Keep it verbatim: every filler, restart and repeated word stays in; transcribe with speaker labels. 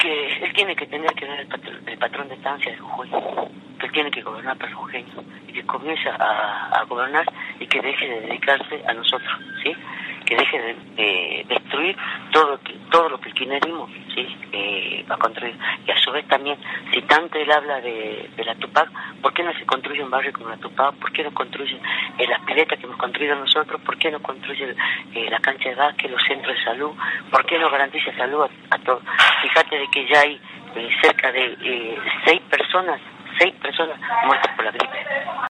Speaker 1: que él tiene que tener que ver el patrón, el patrón de estancia de Jujuy, que él tiene que gobernar para jujeños, y que comience a, a gobernar y que deje de dedicarse a nosotros, ¿sí? Que deje de, de destruir todo, todo lo que el kirchnerismo, ¿sí? Eh, va a construir. Y a su vez también, si tanto él habla de, de la Tupac, ¿por qué no se construye un barrio como la Tupac? ¿Por qué no construye eh, las piletas que hemos construido nosotros? ¿Por qué no construye eh, la cancha de básquet, los centros de salud? ¿Por qué no garantiza salud a, a todos? Fíjate de que ya hay eh, cerca de eh, seis personas, seis personas muertas por la gripe.